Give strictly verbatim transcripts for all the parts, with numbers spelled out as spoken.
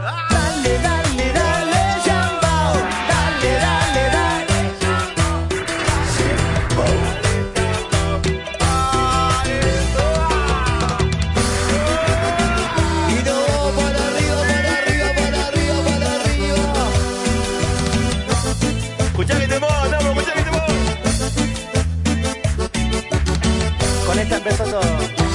Dale, dale, dale, Jambao. Dale, dale, dale. Y no, para arriba, para arriba, para arriba, para arriba. Escuchá mi temor, no, escuchá mi temor. Con esta empezó todo.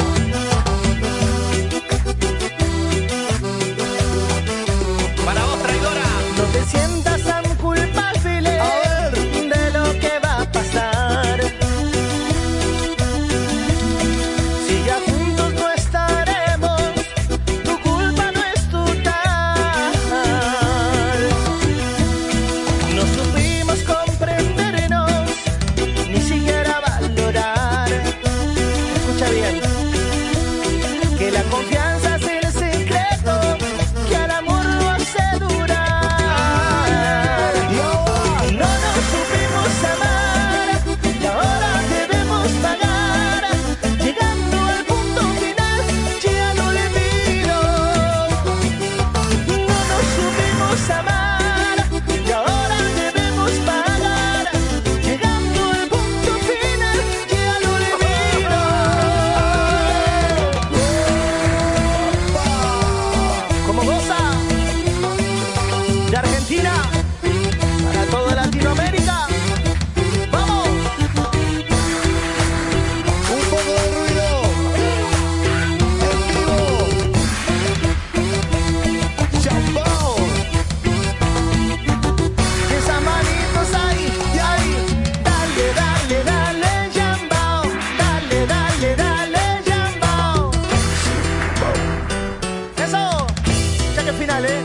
Para vos, traidora. No te sientas tan culpable de lo que va a pasar. Si ya juntos no estaremos, tu culpa no es total. No supimos comprendernos, ni siquiera valorar. Escucha bien, que la confianza es el secreto que al amor lo hace durar. No nos supimos amar y ahora debemos pagar, llegando al punto final, ya no le olvido. No nos supimos amar y ahora debemos pagar, llegando al punto final, ya no le olvido. Como goza de Argentina para toda Latinoamérica. ¡Vamos! Un poco de ruido. En vivo. Jambao. Y esas manitos ahí, y ahí. Dale, dale, dale, Jambao. Dale, dale, dale, Jambao. Eso. Ya que final, ¿eh?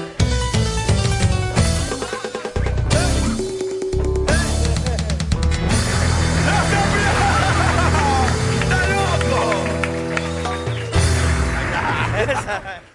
¡Está loco!